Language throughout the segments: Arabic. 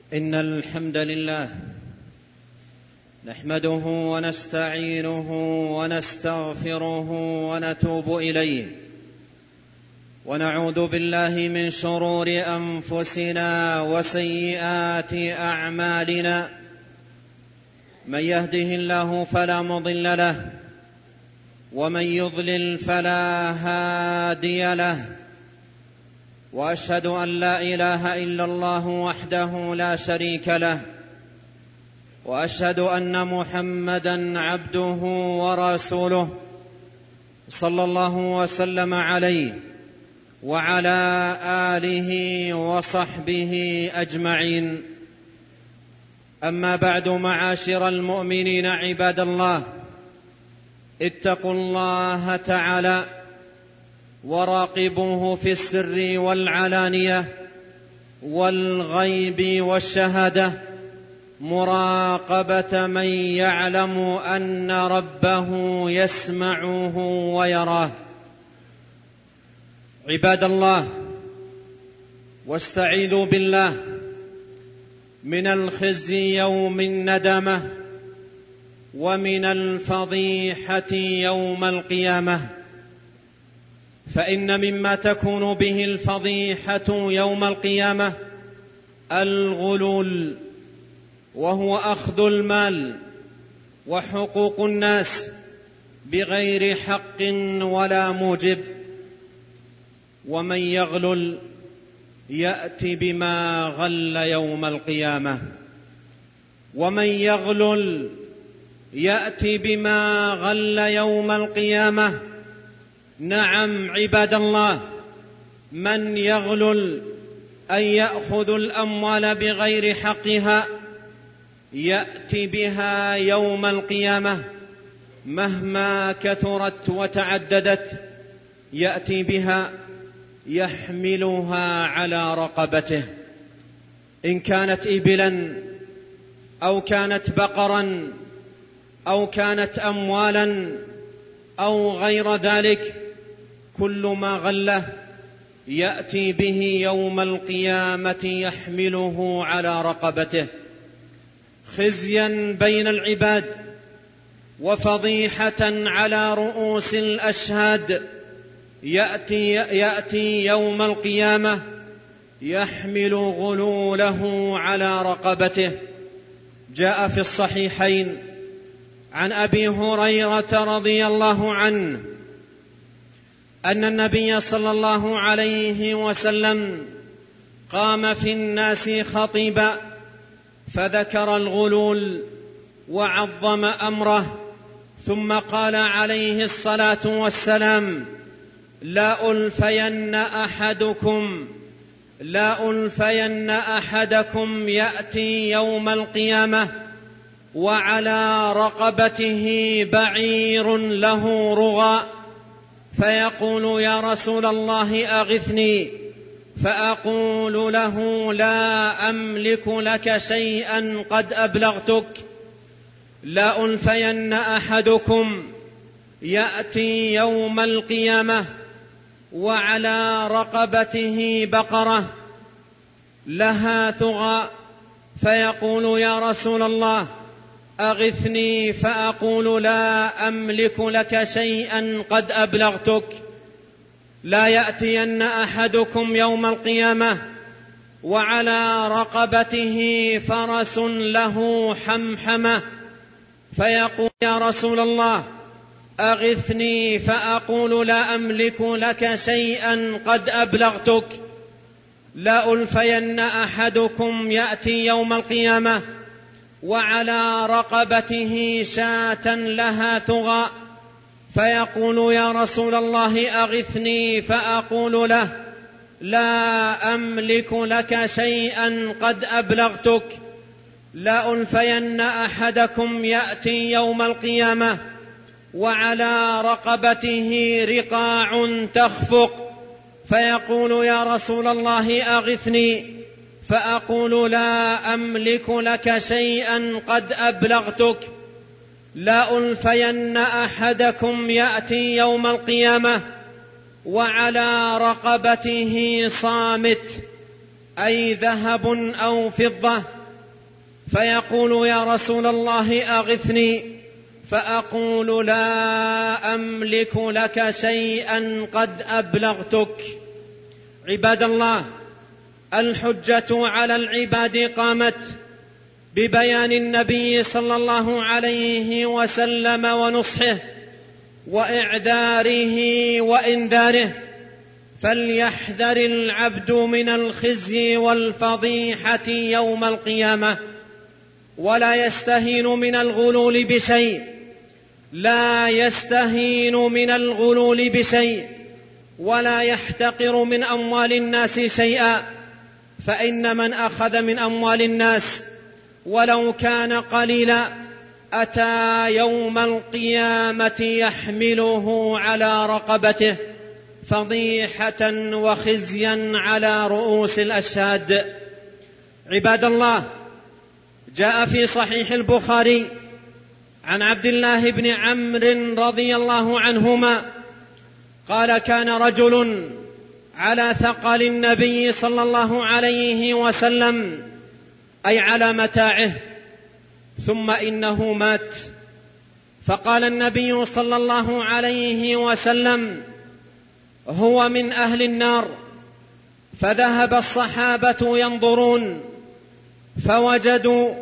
إن الحمد لله نحمده ونستعينه ونستغفره ونتوب إليه، ونعوذ بالله من شرور أنفسنا وسيئات أعمالنا. من يهده الله فلا مضل له، ومن يضلل فلا هادي له، وأشهد أن لا إله إلا الله وحده لا شريك له، وأشهد أن محمدًا عبده ورسوله صلى الله وسلم عليه وعلى آله وصحبه أجمعين. أما بعد، معاشر المؤمنين عباد الله، اتقوا الله تعالى وراقبوه في السر والعلانية والغيب والشهادة، مراقبة من يعلم أن ربه يسمعه ويراه. عباد الله، واستعيذوا بالله من الخزي يوم الندامة ومن الفضيحة يوم القيامة، فإن مما تكون به الفضيحة يوم القيامة الغلول، وهو أخذ المال وحقوق الناس بغير حق ولا موجب. ومن يغلل يأتي بما غل يوم القيامة، ومن يغلل يأتي بما غل يوم القيامة. نعم عباد الله، من يغلل أي يأخذ الأموال بغير حقها يأتي بها يوم القيامة، مهما كثرت وتعددت يأتي بها يحملها على رقبته، إن كانت إبلا أو كانت بقرا أو كانت أموالا أو غير ذلك، كل ما غله يأتي به يوم القيامة يحمله على رقبته، خزيا بين العباد وفضيحة على رؤوس الأشهاد. يأتي يوم القيامة يحمل غلوله على رقبته. جاء في الصحيحين عن أبي هريرة رضي الله عنه أن النبي صلى الله عليه وسلم قام في الناس خطيبا فذكر الغلول وعظم أمره، ثم قال عليه الصلاة والسلام: لا ألفين أحدكم يأتي يوم القيامة وعلى رقبته بعير له رغى، فيقول: يا رسول الله أغثني، فأقول له: لا أملك لك شيئا قد أبلغتك. لا ألفين أحدكم يأتي يوم القيامة وعلى رقبته بقرة لها ثغى، فيقول: يا رسول الله أغثني، فأقول: لا أملك لك شيئا قد أبلغتك. لا يأتين أحدكم يوم القيامة وعلى رقبته فرس له حمحمة، فيقول: يا رسول الله أغثني، فأقول: لا أملك لك شيئا قد أبلغتك. لا ألفين أحدكم يأتي يوم القيامة وعلى رقبته شاة لها ثغى، فيقول: يا رسول الله أغثني، فأقول له: لا أملك لك شيئا قد أبلغتك. لا ألفين أحدكم يأتي يوم القيامة وعلى رقبته رقاع تخفق، فيقول: يا رسول الله أغثني، فأقول: لا أملك لك شيئا قد أبلغتك. لا ألفين أحدكم يأتي يوم القيامة وعلى رقبته صامت، أي ذهب أو فضة فيقول: يا رسول الله أغثني، فأقول: لا أملك لك شيئا قد أبلغتك. عباد الله، الحجة على العباد قامت ببيان النبي صلى الله عليه وسلم ونصحه وإعذاره وإنذاره، فليحذر العبد من الخزي والفضيحة يوم القيامة، ولا يستهين من الغلول بشيء، لا يستهين من الغلول بشيء، ولا يحتقر من أموال الناس شيئا، فإن من أخذ من أموال الناس ولو كان قليلا أتى يوم القيامة يحمله على رقبته فضيحة وخزيا على رؤوس الأشهاد. عباد الله، جاء في صحيح البخاري عن عبد الله بن عمرو رضي الله عنهما قال: كان رجل على ثقل النبي صلى الله عليه وسلم، أي على متاعه، ثم إنه مات، فقال النبي صلى الله عليه وسلم: هو من أهل النار. فذهب الصحابة ينظرون فوجدوا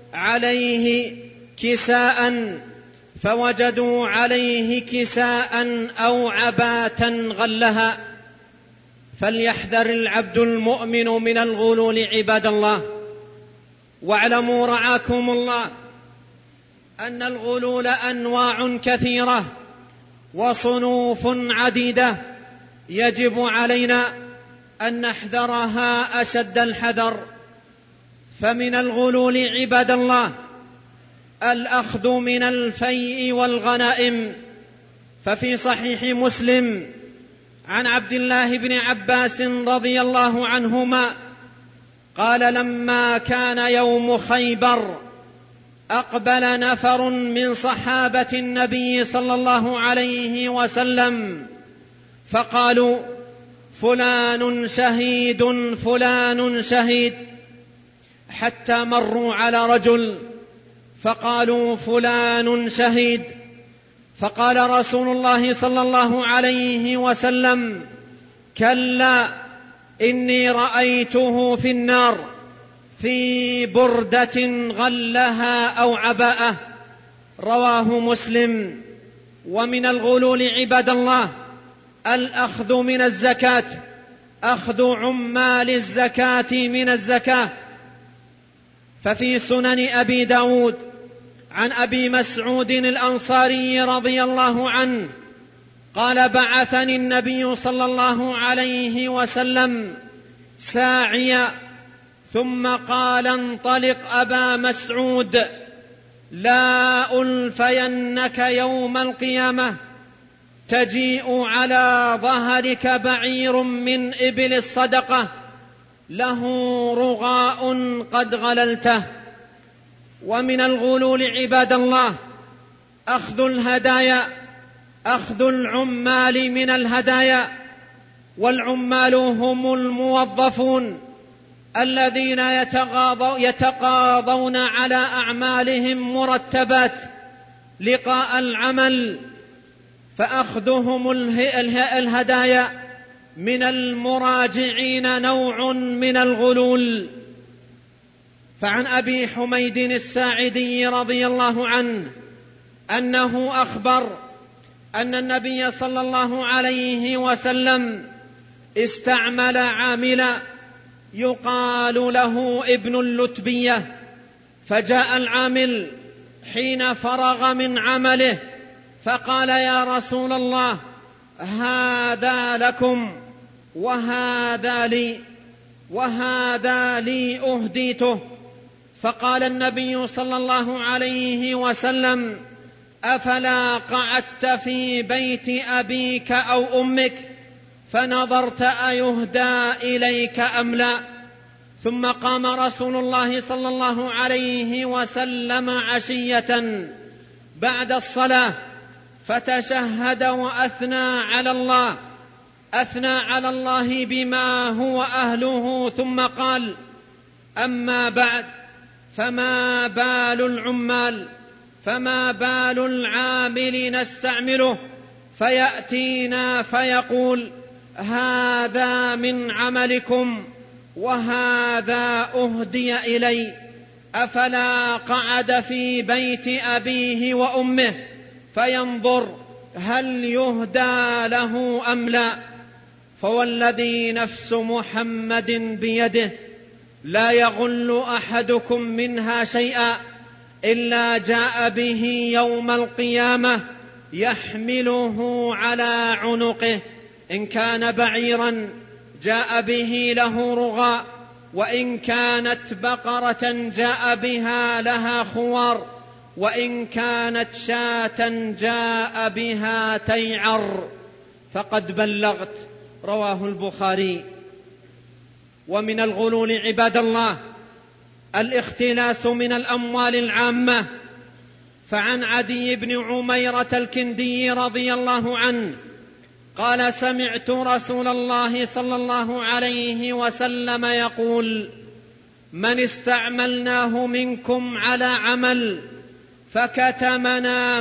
عليه كساء أو عباة غلها. فليحذر العبد المؤمن من الغلول عباد الله. واعلموا رعاكم الله أن الغلول أنواع كثيرة وصنوف عديدة، يجب علينا أن نحذرها أشد الحذر. فمن الغلول عباد الله الأخذ من الفيء والغنائم، ففي صحيح مسلم عن عبد الله بن عباس رضي الله عنهما قال: لما كان يوم خيبر أقبل نفر من صحابة النبي صلى الله عليه وسلم فقالوا: فلان شهيد، فلان شهيد، حتى مروا على رجل فقالوا: فلان شهيد. فقال رسول الله صلى الله عليه وسلم: كلا، إني رأيته في النار في بردة غلها أو عباءة. رواه مسلم. ومن الغلول عباد الله الأخذ من الزكاة، أخذ عمال الزكاة من الزكاة. ففي سنن أبي داود عن أبي مسعود الأنصاري رضي الله عنه قال: بعثني النبي صلى الله عليه وسلم ساعيا، ثم قال: انطلق أبا مسعود، لا ألفينك يوم القيامة، تجيء على ظهرك بعير من إبل الصدقة له رغاء قد غللته. ومن الغلول عباد الله أخذ الهدايا، أخذ العمال من الهدايا. والعمال هم الموظفون الذين يتقاضون على أعمالهم مرتبات لقاء العمل، فأخذهم الهدايا من المراجعين نوع من الغلول. فعن أبي حميد الساعدي رضي الله عنه أنه أخبر أن النبي صلى الله عليه وسلم استعمل عاملا يقال له ابن اللتبية، فجاء العامل حين فرغ من عمله فقال: يا رسول الله، هذا لكم وهذا لي أهديته. فقال النبي صلى الله عليه وسلم: أفلا قعدت في بيت أبيك أو أمك فنظرت أيهدى إليك أم لا؟ ثم قام رسول الله صلى الله عليه وسلم عشية بعد الصلاة فتشهد وأثنى على الله بما هو أهله، ثم قال: أما بعد، فما بال العامل نستعمله فيأتينا فيقول: هذا من عملكم وهذا أهدي إلي، أفلا قعد في بيت أبيه وأمه فينظر هل يهدى له أم لا؟ فوالذي نفس محمد بيده لا يغل أحدكم منها شيئا إلا جاء به يوم القيامة يحمله على عنقه، إن كان بعيرا جاء به له رغاء، وإن كانت بقرة جاء بها لها خوار، وإن كانت شاة جاء بها تيعر. فقد بلغت. رواه البخاري. ومن الغلول عباد الله الاختلاس من الأموال العامة. فعن عدي بن عميرة الكندي رضي الله عنه قال: سمعت رسول الله صلى الله عليه وسلم يقول: من استعملناه منكم على عمل فكتمنا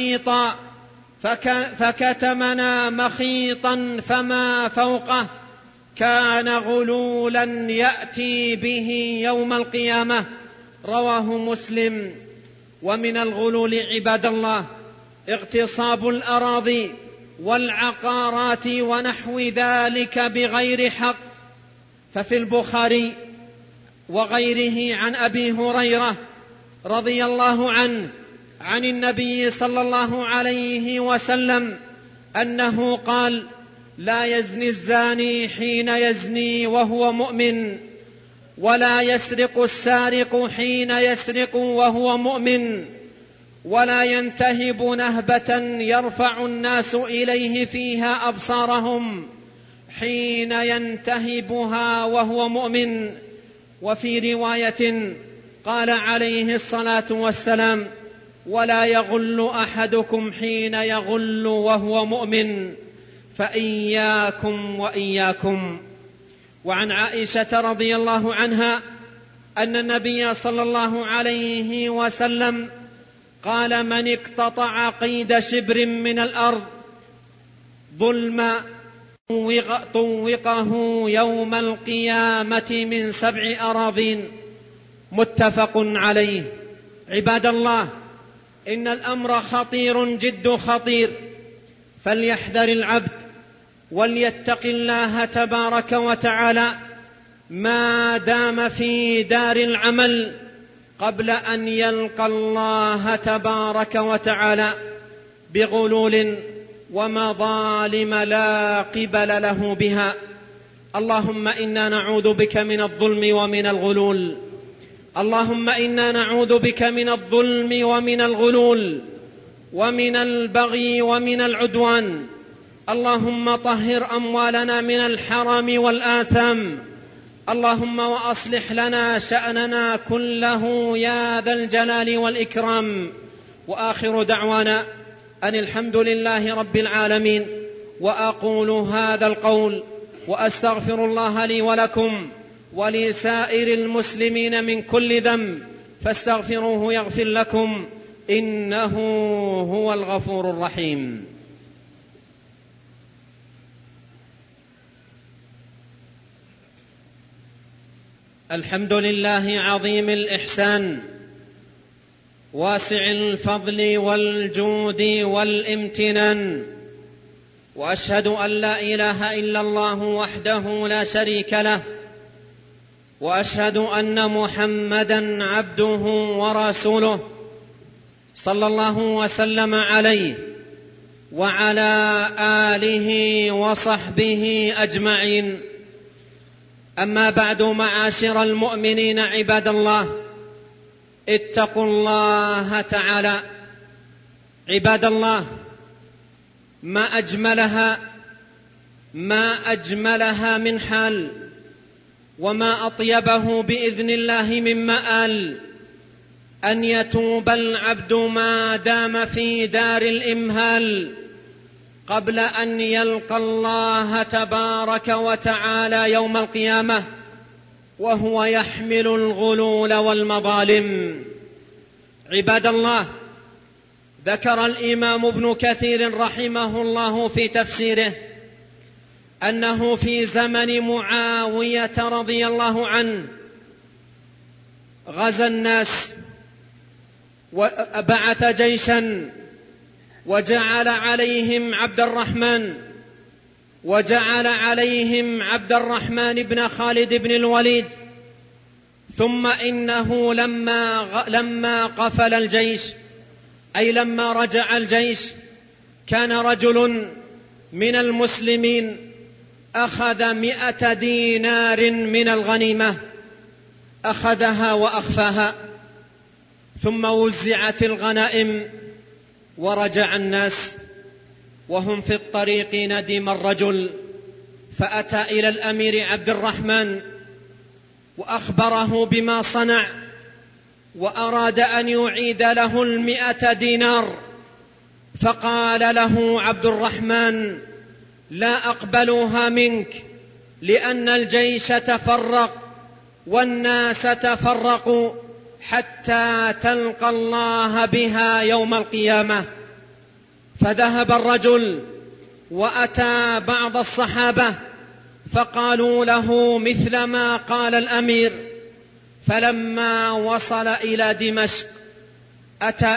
مخيطا فما فوقه كان غلولا يأتي به يوم القيامة. رواه مسلم. ومن الغلول عباد الله اغتصاب الأراضي والعقارات ونحو ذلك بغير حق. ففي البخاري وغيره عن أبي هريرة رضي الله عنه عن النبي صلى الله عليه وسلم أنه قال: لا يزني الزاني حين يزني وهو مؤمن، ولا يسرق السارق حين يسرق وهو مؤمن، ولا ينتهب نهبة يرفع الناس إليه فيها أبصارهم حين ينتهبها وهو مؤمن. وفي رواية قال عليه الصلاة والسلام: ولا يغل أحدكم حين يغل وهو مؤمن، فإياكم وإياكم. وعن عائشة رضي الله عنها أن النبي صلى الله عليه وسلم قال: من اقتطع قيد شبر من الأرض ظلما طوقه يوم القيامة من 7 أراضين. متفق عليه. عباد الله، إن الأمر خطير جد خطير، فليحذر العبد وليتق الله تبارك وتعالى ما دام في دار العمل قبل أن يلقى الله تبارك وتعالى بغلول ومظالم لا قبل له بها. اللهم إنا نعوذ بك من الظلم ومن الغلول. اللهم إنا نعوذ بك من الظلم ومن الغلول ومن البغي ومن العدوان. اللهم طهر أموالنا من الحرام والآثام. اللهم وأصلح لنا شأننا كله يا ذا الجلال والإكرام. وآخر دعوانا أن الحمد لله رب العالمين. وأقول هذا القول وأستغفر الله لي ولكم ولسائر المسلمين من كل ذنب، فاستغفروه يغفر لكم، إنه هو الغفور الرحيم. الحمد لله عظيم الإحسان واسع الفضل والجود والامتنان، وأشهد أن لا إله إلا الله وحده لا شريك له، وأشهد أن محمدًا عبده ورسوله صلى الله وسلم عليه وعلى آله وصحبه أجمعين. أما بعد، معاشر المؤمنين عباد الله، اتقوا الله تعالى. عباد الله، ما أجملها من حال، وما أطيبه بإذن الله من مآل، أن يتوب العبد ما دام في دار الإمهال قبل أن يلقى الله تبارك وتعالى يوم القيامة، وهو يحمل الغلول والمظالم. عباد الله، ذكر الإمام ابن كثير رحمه الله في تفسيره أنه في زمن معاوية رضي الله عنه غزا الناس وبعث جيشا وجعل عليهم عبد الرحمن بن خالد بن الوليد. ثم إنه لما قفل الجيش، أي لما رجع الجيش، كان رجل من المسلمين أخذ 100 دينار من الغنيمة، أخذها وأخفاها، ثم وزعت الغنائم ورجع الناس. وهم في الطريق ندم الرجل فأتى إلى الأمير عبد الرحمن وأخبره بما صنع، وأراد أن يعيد له 100 دينار. فقال له عبد الرحمن: لا أقبلها منك، لأن الجيش تفرق والناس تفرقوا حتى تلقى الله بها يوم القيامة. فذهب الرجل وأتى بعض الصحابة فقالوا له مثل ما قال الأمير. فلما وصل إلى دمشق أتى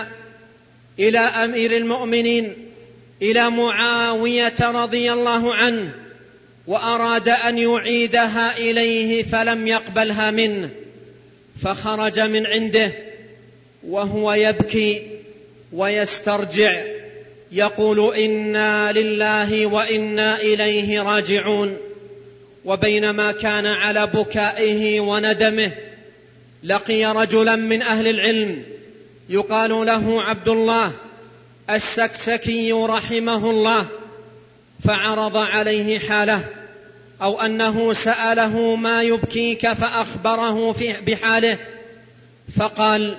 إلى أمير المؤمنين، إلى معاوية رضي الله عنه، وأراد أن يعيدها إليه فلم يقبلها منه. فخرج من عنده وهو يبكي ويسترجع يقول: إنا لله وإنا إليه راجعون. وبينما كان على بكائه وندمه لقي رجلا من أهل العلم يقال له عبد الله السكسكي رحمه الله، فعرض عليه حاله، أو أنه سأله: ما يبكيك؟ فأخبره بحاله، فقال: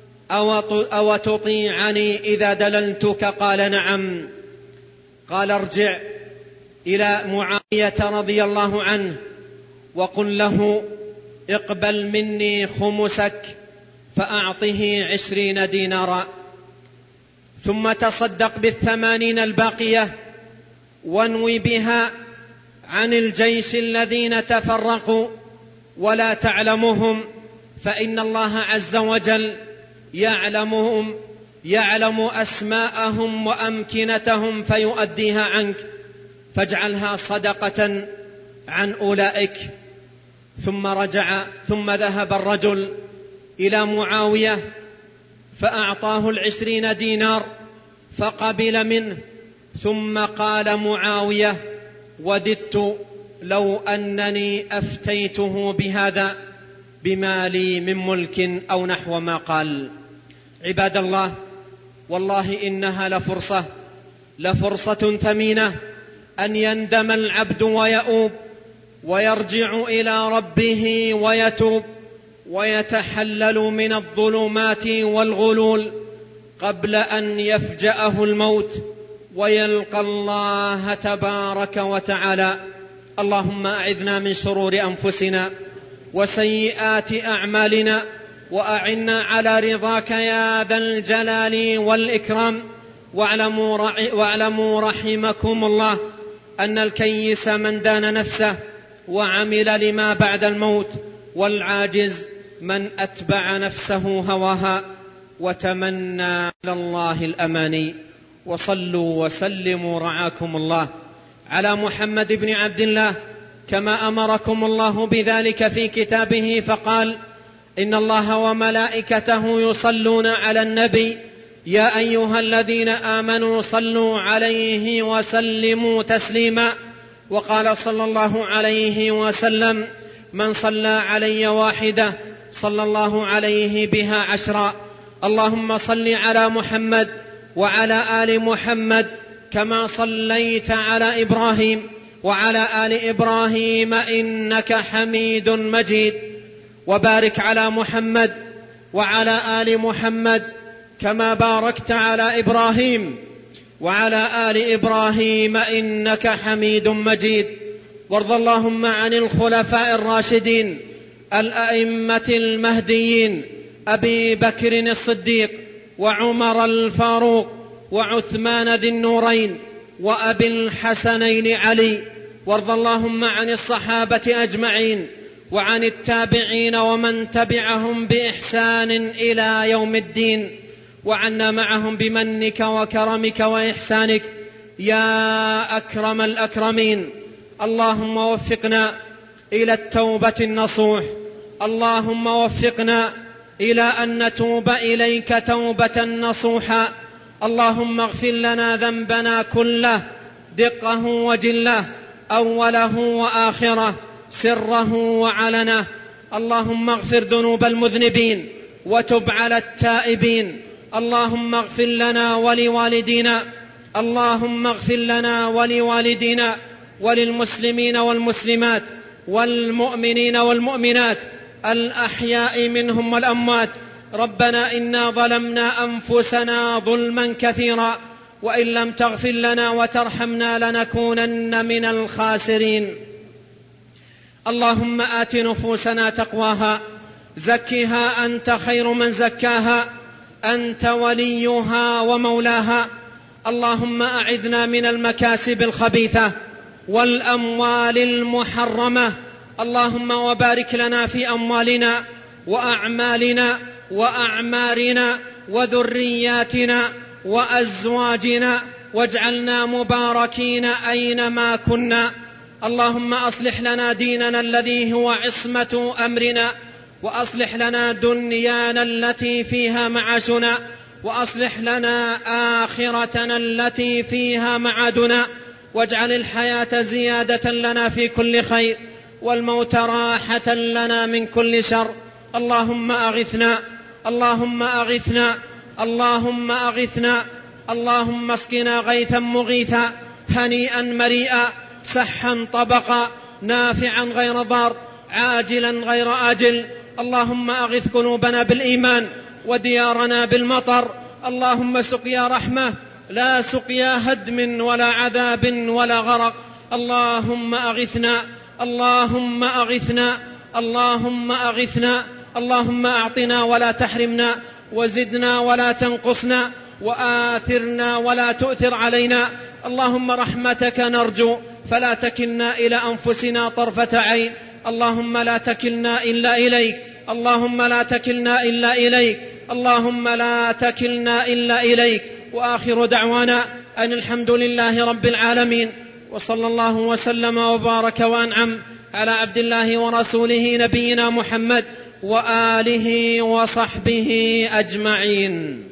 أو تطيعني إذا دللتك؟ قال: نعم. قال: ارجع إلى معاوية رضي الله عنه وقل له: اقبل مني خمسك، فأعطه 20 دينارا، ثم تصدق ب80 الباقية، وانوي بها عن الجيش الذين تفرقوا ولا تعلمهم، فإن الله عز وجل يعلم أسماءهم وأمكنتهم فيؤديها عنك، فاجعلها صدقة عن أولئك. ثم ذهب الرجل إلى معاوية فأعطاه 20 دينار فقبل منه. ثم قال معاوية: وددت لو أنني أفتيته بهذا بما لي من ملك، أو نحو ما قال. عباد الله، والله إنها لفرصة ثمينة أن يندم العبد ويؤوب ويرجع إلى ربه ويتوب ويتحلل من الظلمات والغلول قبل أن يفجأه الموت ويلقى الله تبارك وتعالى. اللهم أعذنا من شرور أنفسنا وسيئات أعمالنا، وأعنا على رضاك يا ذا الجلال والإكرام. واعلموا رحمكم الله أن الكيس من دان نفسه وعمل لما بعد الموت، والعاجز من أتبع نفسه هواها وتمنى على الله الأماني. وصلوا وسلموا رعاكم الله على محمد بن عبد الله كما أمركم الله بذلك في كتابه، فقال: إن الله وملائكته يصلون على النبي يا أيها الذين آمنوا صلوا عليه وسلموا تسليما. وقال صلى الله عليه وسلم: من صلى علي واحدة صلى الله عليه بها 10. اللهم صل على محمد وعلى آل محمد كما صليت على إبراهيم وعلى آل إبراهيم إنك حميد مجيد. وبارك على محمد وعلى آل محمد كما باركت على إبراهيم وعلى آل إبراهيم إنك حميد مجيد. وارض اللهم عن الخلفاء الراشدين الأئمة المهديين أبي بكر الصديق وعمر الفاروق وعثمان ذي النورين وأبي الحسنين علي، وارض اللهم عن الصحابة أجمعين وعن التابعين ومن تبعهم بإحسان إلى يوم الدين، وعنا معهم بمنك وكرمك وإحسانك يا أكرم الأكرمين. اللهم وفقنا إلى التوبة النصوح، اللهم وفقنا إلى أن نتوب إليك توبة نصوحا. اللهم اغفر لنا ذنبنا كله دقه وجله، أوله وآخره، سره وعلنه. اللهم اغفر ذنوب المذنبين وتب على التائبين. اللهم اغفر لنا ولوالدينا، اللهم اغفر لنا ولوالدينا وللمسلمين والمسلمات والمؤمنين والمؤمنات الأحياء منهم والأموات. ربنا إنا ظلمنا أنفسنا ظلما كثيرا، وإن لم تغفر لنا وترحمنا لنكونن من الخاسرين. اللهم آت نفوسنا تقواها، زكها أنت خير من زكاها، أنت وليها ومولاها. اللهم أعذنا من المكاسب الخبيثة والأموال المحرمة. اللهم وبارك لنا في أموالنا وأعمالنا وأعمارنا وذرياتنا وأزواجنا، واجعلنا مباركين أينما كنا. اللهم أصلح لنا ديننا الذي هو عصمة أمرنا، وأصلح لنا دنيانا التي فيها معاشنا، وأصلح لنا آخرتنا التي فيها معادنا، واجعل الحياة زيادة لنا في كل خير والموت راحة لنا من كل شر. اللهم أغثنا، اللهم أغثنا، اللهم أغثنا. اللهم اسقنا غيثا مغيثا، هنيئا مريئا، سحا طبقا، نافعا غير ضار، عاجلا غير آجل. اللهم أغث قلوبنا بالإيمان وديارنا بالمطر. اللهم سقيا رحمة لا سقيا هدم ولا عذاب ولا غرق. اللهم أغثنا، اللهم أغثنا، اللهم أغثنا. اللهم أعطنا ولا تحرمنا، وزدنا ولا تنقصنا، وآثرنا ولا تؤثر علينا. اللهم رحمتك نرجو فلا تكلنا إلى أنفسنا طرفة عين. اللهم لا تكلنا إلا إليك، اللهم لا تكلنا إلا إليك، اللهم لا تكلنا إلا إليك. وآخر دعوانا أن الحمد لله رب العالمين، وصلى الله وسلم وبارك وأنعم على عبد الله ورسوله نبينا محمد وآله وصحبه أجمعين.